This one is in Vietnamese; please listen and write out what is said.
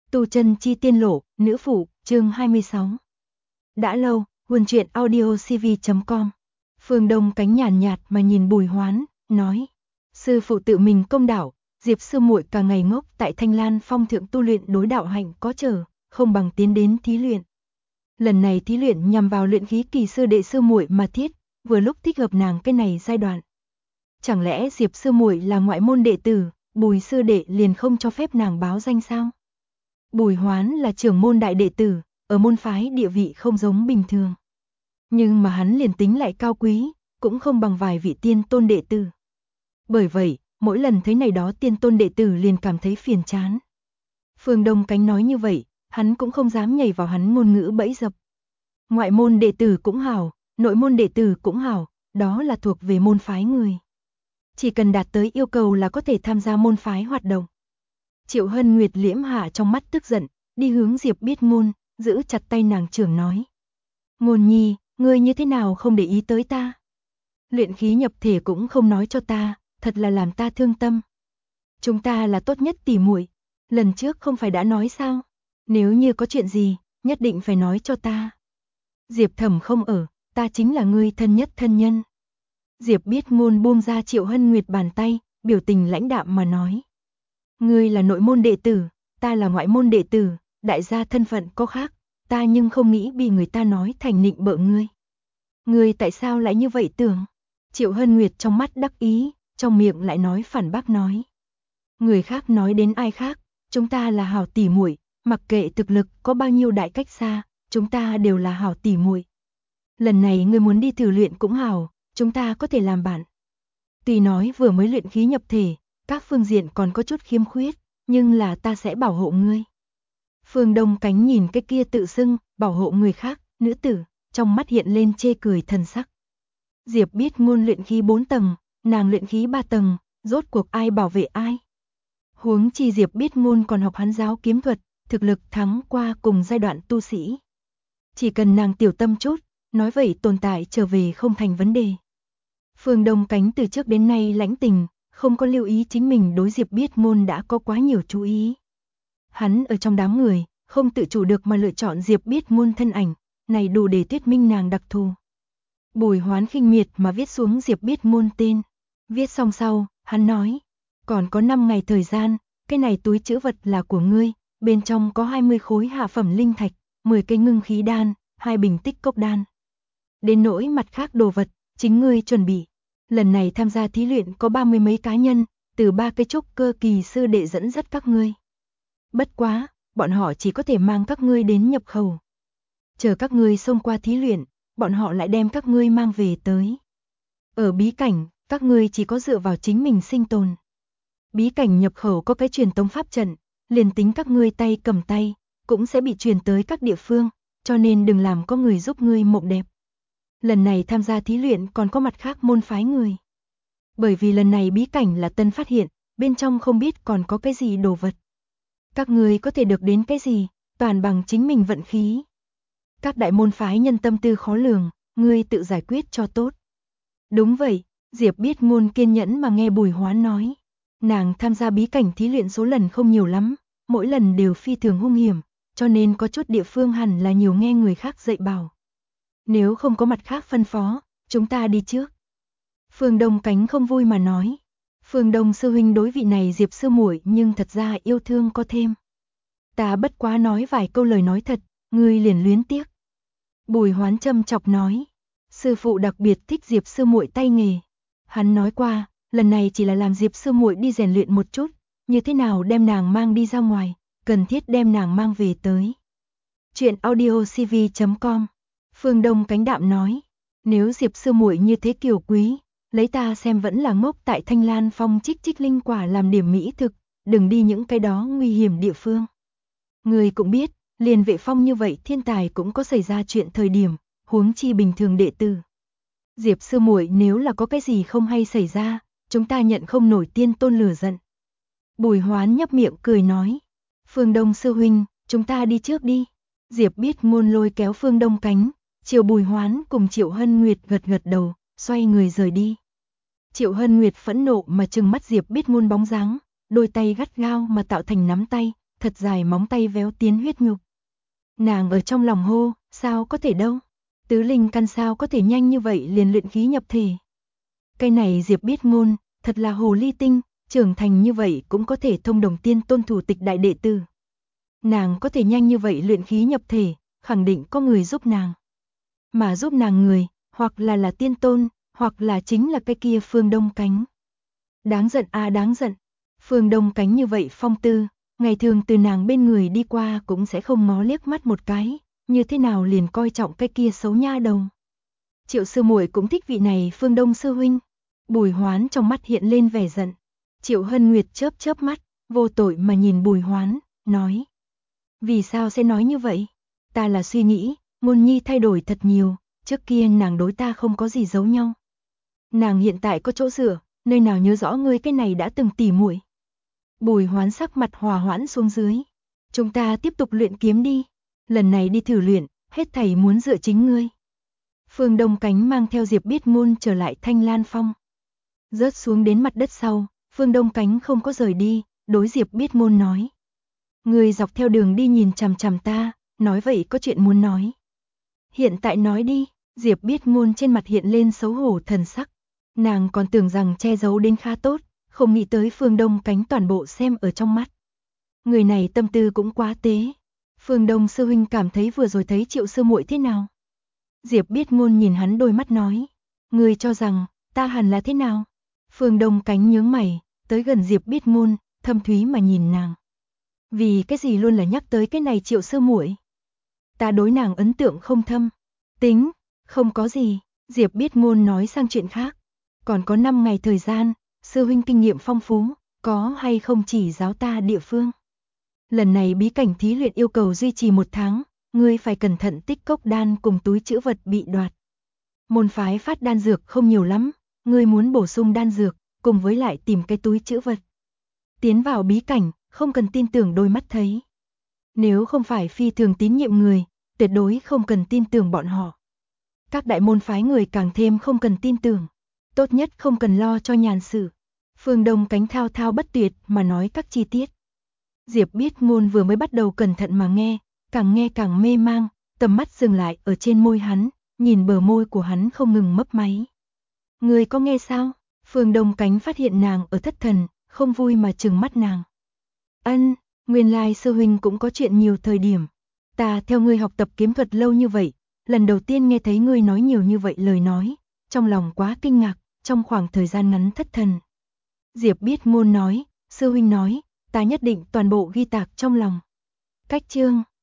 Tu chân chi tiên lộ, nữ phụ, chương 26. Đã lâu, Huân truyện audio cv.com. Phương Đông Cánh nhàn nhạt mà nhìn Bùi Hoán, nói: sư phụ tự mình công đạo, Diệp sư muội cả ngày ngốc tại Thanh Lan Phong thượng tu luyện đối đạo hạnh có trở, không bằng tiến đến thí luyện. Lần này thí luyện nhằm vào luyện khí kỳ sư đệ sư muội mà thiết, vừa lúc thích hợp nàng cái này giai đoạn. Chẳng lẽ Diệp sư muội là ngoại môn đệ tử, Bùi sư đệ liền không cho phép nàng báo danh sao? Bùi Hoán là trưởng môn đại đệ tử, ở môn phái địa vị không giống bình thường. Nhưng mà hắn liền tính lại cao quý, cũng không bằng vài vị tiên tôn đệ tử. Bởi vậy, mỗi lần thấy này đó tiên tôn đệ tử liền cảm thấy phiền chán. Phương Đông Cánh nói như vậy, hắn cũng không dám nhảy vào hắn ngôn ngữ bẫy dập. Ngoại môn đệ tử cũng hảo, nội môn đệ tử cũng hảo, đó là thuộc về môn phái người. Chỉ cần đạt tới yêu cầu là có thể tham gia môn phái hoạt động. Triệu Hân Nguyệt liễm hạ trong mắt tức giận, đi hướng Diệp Biết Ngôn, giữ chặt tay nàng trưởng nói: Ngôn nhi, ngươi như thế nào không để ý tới ta? Luyện khí nhập thể cũng không nói cho ta, thật là làm ta thương tâm. Chúng ta là tốt nhất tỉ muội, lần trước không phải đã nói sao? Nếu như có chuyện gì, nhất định phải nói cho ta. Diệp Thẩm không ở, ta chính là ngươi thân nhất thân nhân. Diệp Biết Ngôn buông ra Triệu Hân Nguyệt bàn tay, biểu tình lãnh đạm mà nói: ngươi là nội môn đệ tử, ta là ngoại môn đệ tử, đại gia thân phận có khác, ta nhưng không nghĩ bị người ta nói thành nịnh bợ ngươi. Ngươi tại sao lại như vậy tưởng? Triệu Hân Nguyệt trong mắt đắc ý, trong miệng lại nói phản bác nói: người khác nói đến ai khác, chúng ta là hảo tỉ muội, mặc kệ thực lực có bao nhiêu đại cách xa, chúng ta đều là hảo tỉ muội. Lần này ngươi muốn đi thử luyện cũng hảo, chúng ta có thể làm bạn. Tuy nói vừa mới luyện khí nhập thể, các phương diện còn có chút khiếm khuyết, nhưng là ta sẽ bảo hộ ngươi. Phương Đông Cánh nhìn cái kia tự xưng bảo hộ người khác, nữ tử, trong mắt hiện lên chê cười thần sắc. Diệp Biết Ngôn luyện khí 4 tầng, nàng luyện khí 3 tầng, rốt cuộc ai bảo vệ ai? Huống chi Diệp Biết Ngôn còn học hắn giáo kiếm thuật, thực lực thắng qua cùng giai đoạn tu sĩ. Chỉ cần nàng tiểu tâm chút, nói vậy tồn tại trở về không thành vấn đề. Phương Đông Cánh từ trước đến nay lãnh tình, không có lưu ý chính mình đối Diệp Biết Ngôn đã có quá nhiều chú ý. Hắn ở trong đám người, không tự chủ được mà lựa chọn Diệp Biết Ngôn thân ảnh, này đủ để thuyết minh nàng đặc thù. Bùi Hoán khinh miệt mà viết xuống Diệp Biết Ngôn tên. Viết xong sau, hắn nói: còn có 5 ngày thời gian, cái này túi trữ vật là của ngươi, bên trong có 20 khối hạ phẩm linh thạch, 10 cây ngưng khí đan, 2 bình tích cốc đan. Đến nỗi mặt khác đồ vật, chính ngươi chuẩn bị. Lần này tham gia thí luyện có 30 mấy cá nhân, từ 3 cái trúc cơ kỳ sư đệ dẫn dắt các ngươi. Bất quá, bọn họ chỉ có thể mang các ngươi đến nhập khẩu. Chờ các ngươi xông qua thí luyện, bọn họ lại đem các ngươi mang về tới. Ở bí cảnh, các ngươi chỉ có dựa vào chính mình sinh tồn. Bí cảnh nhập khẩu có cái truyền tống pháp trận, liền tính các ngươi tay cầm tay, cũng sẽ bị truyền tới các địa phương, cho nên đừng làm có người giúp ngươi mộng đẹp. Lần này tham gia thí luyện còn có mặt khác môn phái người. Bởi vì lần này bí cảnh là tân phát hiện, bên trong không biết còn có cái gì đồ vật. Các ngươi có thể được đến cái gì, toàn bằng chính mình vận khí. Các đại môn phái nhân tâm tư khó lường, ngươi tự giải quyết cho tốt. Đúng vậy, Diệp Biết Ngôn kiên nhẫn mà nghe Bùi Hoán nói. Nàng tham gia bí cảnh thí luyện số lần không nhiều lắm, mỗi lần đều phi thường hung hiểm, cho nên có chút địa phương hẳn là nhiều nghe người khác dạy bảo. Nếu không có mặt khác phân phó, chúng ta đi trước. Phương Đông Cánh không vui mà nói. Phương Đông sư huynh đối vị này Diệp sư muội nhưng thật ra yêu thương có thêm. Ta bất quá nói vài câu lời nói thật, ngươi liền luyến tiếc. Bùi Hoán châm chọc nói. Sư phụ đặc biệt thích Diệp sư muội tay nghề. Hắn nói qua, lần này chỉ là làm Diệp sư muội đi rèn luyện một chút, như thế nào đem nàng mang đi ra ngoài, cần thiết đem nàng mang về tới. Chuyện audio cv.com. Phương Đông Cánh đạm nói, nếu Diệp sư muội như thế kiều quý, lấy ta xem vẫn là ngốc tại Thanh Lan Phong trích trích linh quả làm điểm mỹ thực, đừng đi những cái đó nguy hiểm địa phương. Người cũng biết, liền Vệ Phong như vậy thiên tài cũng có xảy ra chuyện thời điểm, huống chi bình thường đệ tử. Diệp sư muội nếu là có cái gì không hay xảy ra, chúng ta nhận không nổi tiên tôn lửa giận. Bùi Hoán nhấp miệng cười nói, Phương Đông sư huynh, chúng ta đi trước đi. Diệp Biết Ngôn lôi kéo Phương Đông Cánh, chiều Bùi Hoán cùng Triệu Hân Nguyệt gật gật đầu, xoay người rời đi. Triệu Hân Nguyệt phẫn nộ mà trừng mắt Diệp Biết Ngôn bóng dáng, đôi tay gắt gao mà tạo thành nắm tay, thật dài móng tay véo tiến huyết nhục. Nàng ở trong lòng hô, sao có thể đâu? Tứ linh căn sao có thể nhanh như vậy liền luyện khí nhập thể? Cái này Diệp Biết Ngôn, thật là hồ ly tinh, trưởng thành như vậy cũng có thể thông đồng tiên tôn thủ tịch đại đệ tử. Nàng có thể nhanh như vậy luyện khí nhập thể, khẳng định có người giúp nàng. Mà giúp nàng người, hoặc là tiên tôn, hoặc là chính là cái kia Phương Đông Cánh. Đáng giận a đáng giận. Phương Đông Cánh như vậy phong tư, ngày thường từ nàng bên người đi qua cũng sẽ không ngó liếc mắt một cái, như thế nào liền coi trọng cái kia xấu nha đầu. Triệu sư muội cũng thích vị này Phương Đông sư huynh. Bùi Hoán trong mắt hiện lên vẻ giận. Triệu Hân Nguyệt chớp chớp mắt, vô tội mà nhìn Bùi Hoán, nói. Vì sao sẽ nói như vậy? Ta là suy nghĩ, Ngôn Nhi thay đổi thật nhiều, trước kia nàng đối ta không có gì giấu nhau. Nàng hiện tại có chỗ dựa, nơi nào nhớ rõ ngươi cái này đã từng tỉ muội. Bùi Hoán sắc mặt hòa hoãn xuống dưới. Chúng ta tiếp tục luyện kiếm đi. Lần này đi thử luyện, hết thảy muốn dựa chính ngươi. Phương Đông Cánh mang theo Diệp Biết Ngôn trở lại Thanh Lan Phong. Rớt xuống đến mặt đất sau, Phương Đông Cánh không có rời đi, đối Diệp Biết Ngôn nói. Ngươi dọc theo đường đi nhìn chằm chằm ta, nói vậy có chuyện muốn nói. Hiện tại nói đi, Diệp Biết Ngôn trên mặt hiện lên xấu hổ thần sắc. Nàng còn tưởng rằng che giấu đến khá tốt, không nghĩ tới Phương Đông Cánh toàn bộ xem ở trong mắt. Người này tâm tư cũng quá tế. Phương Đông sư huynh cảm thấy vừa rồi thấy Triệu sư muội thế nào? Diệp Biết Ngôn nhìn hắn đôi mắt nói. Ngươi cho rằng, ta hẳn là thế nào? Phương Đông Cánh nhướng mày, tới gần Diệp Biết Ngôn, thâm thúy mà nhìn nàng. Vì cái gì luôn là nhắc tới cái này Triệu sư muội? Ta đối nàng ấn tượng không thâm. Tính, không có gì, Diệp Biết Ngôn nói sang chuyện khác. Còn có 5 ngày thời gian, sư huynh kinh nghiệm phong phú, có hay không chỉ giáo ta địa phương. Lần này bí cảnh thí luyện yêu cầu duy trì 1 tháng, ngươi phải cẩn thận tích cốc đan cùng túi trữ vật bị đoạt. Môn phái phát đan dược không nhiều lắm, ngươi muốn bổ sung đan dược, cùng với lại tìm cái túi trữ vật. Tiến vào bí cảnh, không cần tin tưởng đôi mắt thấy. Nếu không phải phi thường tín nhiệm người, tuyệt đối không cần tin tưởng bọn họ. Các đại môn phái người càng thêm không cần tin tưởng. Tốt nhất không cần lo cho nhàn sự. Phương Đông Cánh thao thao bất tuyệt mà nói các chi tiết. Diệp Biết Ngôn vừa mới bắt đầu cẩn thận mà nghe càng mê mang, tầm mắt dừng lại ở trên môi hắn, nhìn bờ môi của hắn không ngừng mấp máy. Người có nghe sao? Phương Đông Cánh phát hiện nàng ở thất thần, không vui mà trừng mắt nàng. Ân, nguyên lai sư huynh cũng có chuyện nhiều thời điểm. Ta theo ngươi học tập kiếm thuật lâu như vậy, lần đầu tiên nghe thấy ngươi nói nhiều như vậy lời nói, trong lòng quá kinh ngạc, trong khoảng thời gian ngắn thất thần. Diệp Biết Ngôn nói, sư huynh nói, ta nhất định toàn bộ ghi tạc trong lòng. Cách chương